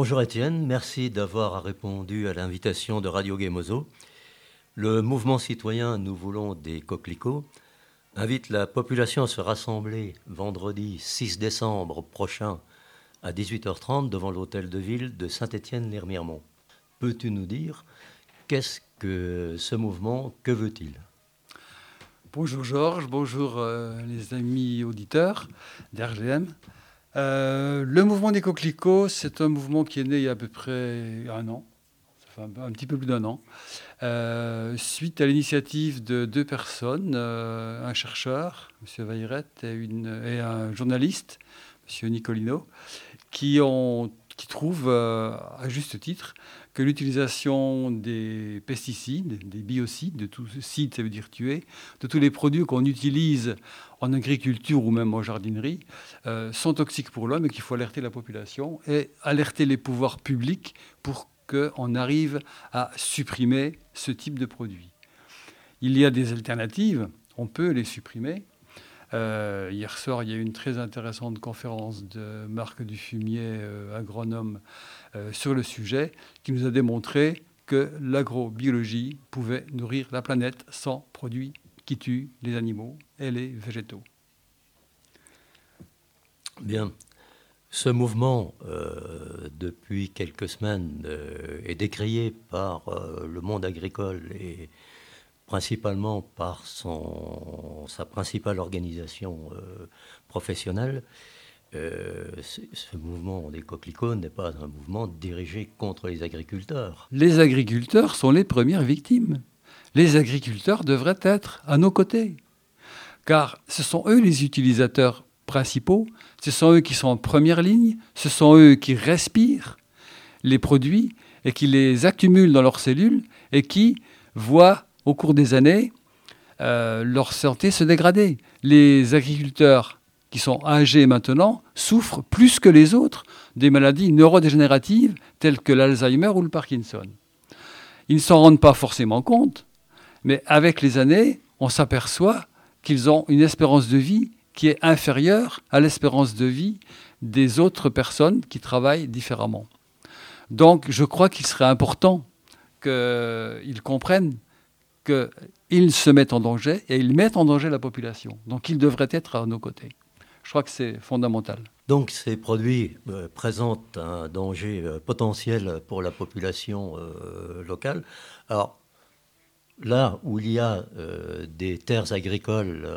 Bonjour Étienne, merci d'avoir répondu à l'invitation de Radio Gemozo. Le mouvement citoyen Nous voulons des coquelicots invite la population à se rassembler vendredi 6 décembre prochain à 18h30 devant l'hôtel de ville de Saint-Étienne-Lire-Miremont. Peux-tu nous dire qu'est-ce que ce mouvement, que veut-il ? Bonjour Georges, bonjour les amis auditeurs d'RGM. Le mouvement des coquelicots, c'est un mouvement qui est né il y a à peu près un an, ça fait un petit peu plus d'un an, suite à l'initiative de deux personnes, un chercheur, M. Vailleret, et un journaliste, M. Nicolino, qui trouvent, à juste titre, que l'utilisation des pesticides, des biocides, de tout cide, ça veut dire tuer, de tous les produits qu'on utilise en agriculture ou même en jardinerie, sont toxiques pour l'homme et qu'il faut alerter la population et alerter les pouvoirs publics pour qu'on arrive à supprimer ce type de produits. Il y a des alternatives, on peut les supprimer. Hier soir, il y a eu une très intéressante conférence de Marc Dufumier, agronome, sur le sujet, qui nous a démontré que l'agrobiologie pouvait nourrir la planète sans produits qui tuent les animaux et les végétaux. Bien. Ce mouvement, depuis quelques semaines, est décrié par le monde agricole et principalement par sa principale organisation professionnelle. Ce mouvement des coquelicots n'est pas un mouvement dirigé contre les agriculteurs. Les agriculteurs sont les premières victimes. Les agriculteurs devraient être à nos côtés, car ce sont eux les utilisateurs principaux, ce sont eux qui sont en première ligne, ce sont eux qui respirent les produits et qui les accumulent dans leurs cellules et qui voient au cours des années leur santé se dégrader. Les agriculteurs qui sont âgés maintenant souffrent plus que les autres des maladies neurodégénératives telles que l'Alzheimer ou le Parkinson. Ils ne s'en rendent pas forcément compte, mais avec les années, on s'aperçoit qu'ils ont une espérance de vie qui est inférieure à l'espérance de vie des autres personnes qui travaillent différemment. Donc, je crois qu'il serait important qu'ils comprennent qu'ils se mettent en danger et ils mettent en danger la population. Donc, ils devraient être à nos côtés. Je crois que c'est fondamental. Donc, ces produits présentent un danger potentiel pour la population locale. Alors, là où il y a des terres agricoles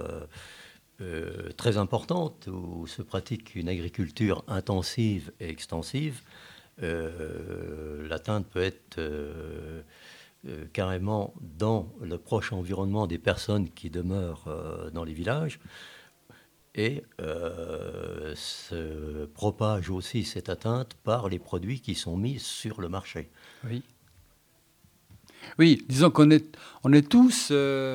très importantes, où se pratique une agriculture intensive et extensive, l'atteinte peut être carrément dans le proche environnement des personnes qui demeurent dans les villages. Et se propage aussi cette atteinte par les produits qui sont mis sur le marché. Oui. Oui, disons qu'on est tous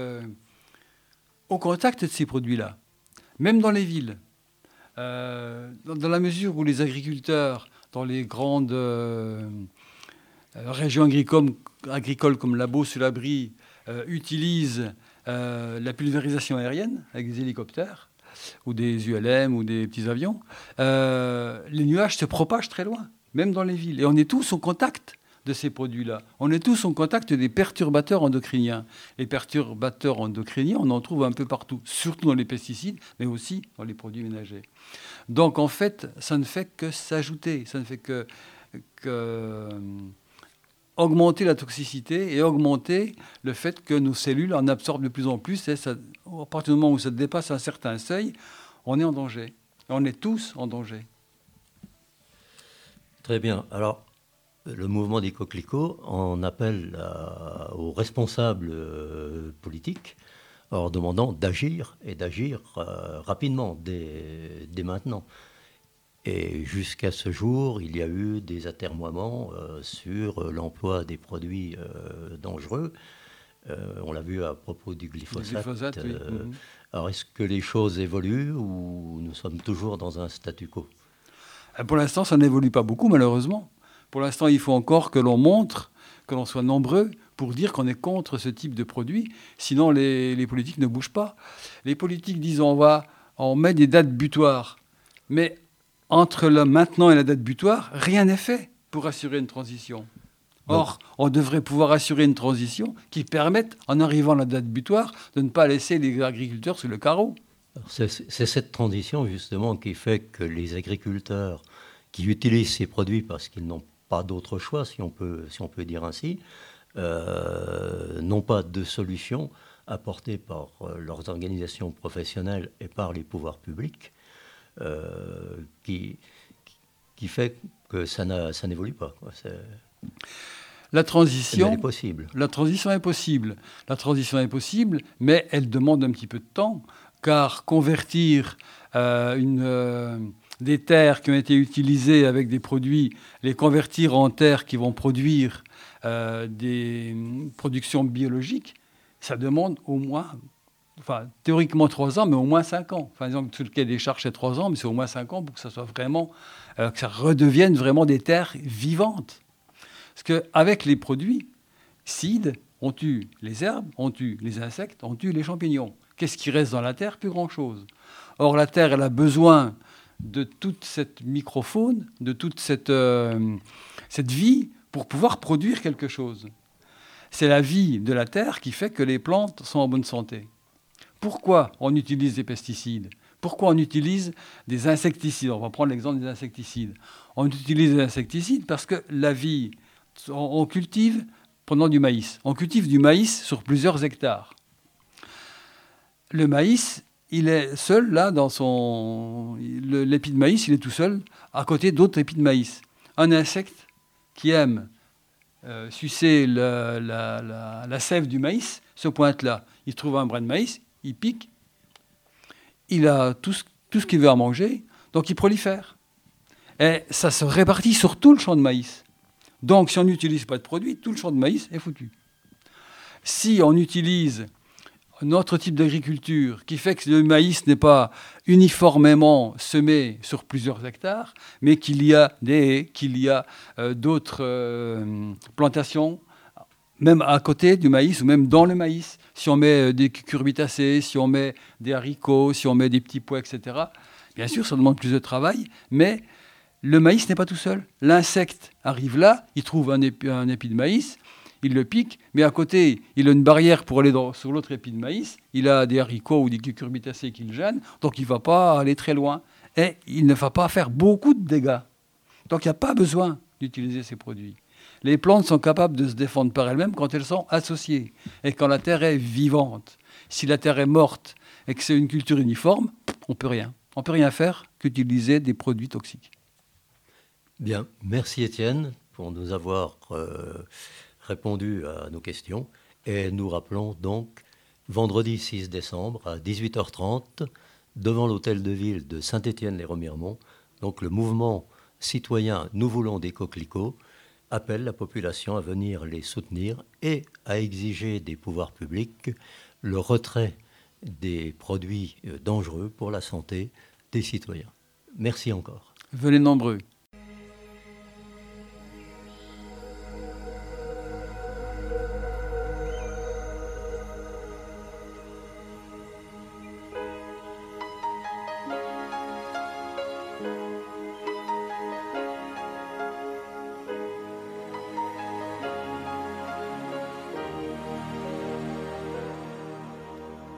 au contact de ces produits-là, même dans les villes. Dans la mesure où les agriculteurs, dans les grandes régions agricoles comme la Beauce-sur-l'Abri, utilisent la pulvérisation aérienne avec des hélicoptères, ou des ULM ou des petits avions, les nuages se propagent très loin, même dans les villes. Et on est tous au contact de ces produits-là. On est tous au contact des perturbateurs endocriniens. Les perturbateurs endocriniens, on en trouve un peu partout, surtout dans les pesticides, mais aussi dans les produits ménagers. Donc en fait, ça ne fait que s'ajouter, ça ne fait que augmenter la toxicité et augmenter le fait que nos cellules en absorbent de plus en plus. Et ça, à partir du moment où ça dépasse un certain seuil, on est en danger. On est tous en danger. Très bien. Alors, le mouvement des coquelicots en appelle aux responsables politiques en leur demandant d'agir et d'agir rapidement, dès maintenant. Et jusqu'à ce jour, il y a eu des atermoiements sur l'emploi des produits dangereux. On l'a vu à propos du glyphosate. Oui. Alors, est-ce que les choses évoluent ou nous sommes toujours dans un statu quo ? Pour l'instant, ça n'évolue pas beaucoup, malheureusement. Pour l'instant, il faut encore que l'on montre, que l'on soit nombreux pour dire qu'on est contre ce type de produit. Sinon, les politiques ne bougent pas. Les politiques disent on met des dates butoirs. Mais entre le maintenant et la date butoir, rien n'est fait. pour assurer une transition. Or, on devrait pouvoir assurer une transition qui permette, en arrivant à la date butoir, de ne pas laisser les agriculteurs sur le carreau. C'est cette transition, justement, qui fait que les agriculteurs qui utilisent ces produits parce qu'ils n'ont pas d'autre choix, si on peut dire ainsi, n'ont pas de solution apportée par leurs organisations professionnelles et par les pouvoirs publics, qui fait que ça n'évolue pas, quoi. La transition est possible. La transition est possible. La transition est possible, mais elle demande un petit peu de temps, car convertir des terres qui ont été utilisées avec des produits, les convertir en terres qui vont produire des productions biologiques, ça demande au moins, théoriquement 3 ans, mais au moins 5 ans. Par exemple, sur le quai des Charges, c'est 3 ans, mais c'est au moins 5 ans pour que ça soit vraiment, que ça redevienne vraiment des terres vivantes. Parce qu'avec les produits, seed, on tue les herbes, on tue les insectes, on tue les champignons. Qu'est-ce qui reste dans la terre? Plus grand-chose. Or, la terre, elle a besoin de toute cette microfaune, de toute cette vie pour pouvoir produire quelque chose. C'est la vie de la terre qui fait que les plantes sont en bonne santé. Pourquoi on utilise des pesticides? Pourquoi on utilise des insecticides? On va prendre l'exemple des insecticides. On utilise des insecticides parce que la vie, on cultive, prenons du maïs. On cultive du maïs sur plusieurs hectares. Le maïs, il est seul là dans l'épi de maïs, il est tout seul à côté d'autres épis de maïs. Un insecte qui aime sucer la sève du maïs se pointe là. Il trouve un brin de maïs, il pique, il a tout ce qu'il veut à manger, donc il prolifère. Et ça se répartit sur tout le champ de maïs. Donc si on n'utilise pas de produit, tout le champ de maïs est foutu. Si on utilise un autre type d'agriculture qui fait que le maïs n'est pas uniformément semé sur plusieurs hectares, mais qu'il y a des haies, qu'il y a d'autres plantations, même à côté du maïs ou même dans le maïs. Si on met des cucurbitacées, si on met des haricots, si on met des petits pois, etc., bien sûr, ça demande plus de travail, mais le maïs n'est pas tout seul. L'insecte arrive là, il trouve un épi de maïs, il le pique, mais à côté, il a une barrière pour aller sur l'autre épi de maïs. Il a des haricots ou des cucurbitacées qui le gênent, donc il ne va pas aller très loin. Et il ne va pas faire beaucoup de dégâts. Donc il n'y a pas besoin d'utiliser ces produits. Les plantes sont capables de se défendre par elles-mêmes quand elles sont associées et quand la terre est vivante. Si la terre est morte et que c'est une culture uniforme, on ne peut rien. On ne peut rien faire qu'utiliser des produits toxiques. Bien, merci Étienne pour nous avoir répondu à nos questions. Et nous rappelons donc vendredi 6 décembre à 18h30 devant l'hôtel de ville de Saint-Étienne-les-Remiremont. Donc le mouvement citoyen Nous voulons des coquelicots appelle la population à venir les soutenir et à exiger des pouvoirs publics le retrait des produits dangereux pour la santé des citoyens. Merci encore. Venez nombreux.